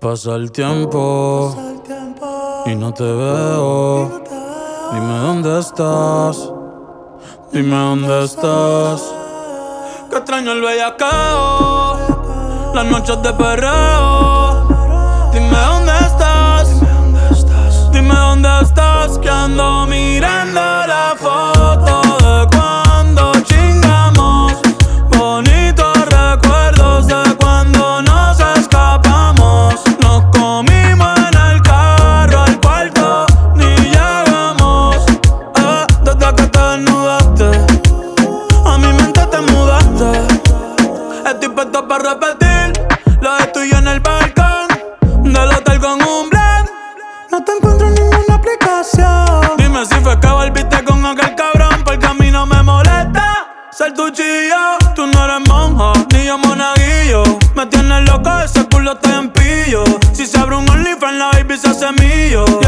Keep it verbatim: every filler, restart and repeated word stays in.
Pasa el tiempo, Pasa el tiempo y no te veo. y no te veo. Dime dónde estás. Dime dónde estás. Que extraño el bellaqueo, las noches de perreo. Dime dónde estás. Dime dónde estás. Que ando mirando la foto de cuando chingamos. Bonitos recuerdos de cuando nos escapamos. Nos comimos en el carro, al cuarto ni llegamos. Eh, desde que te desnudaste, a mi mente te mudaste. Estoy puesto para repetir lo de tuyo en el balcón del hotel con un blend. No te encuentro en ninguna aplicación. Dime si fue que volviste con aquel cabrón, porque a mí no me molesta ser tu chillo. Tú no eres monja, ni yo monaguillo. Me tienes loco, ese culo está en pillo. Si se abre un OnlyFans, la baby se hace millo.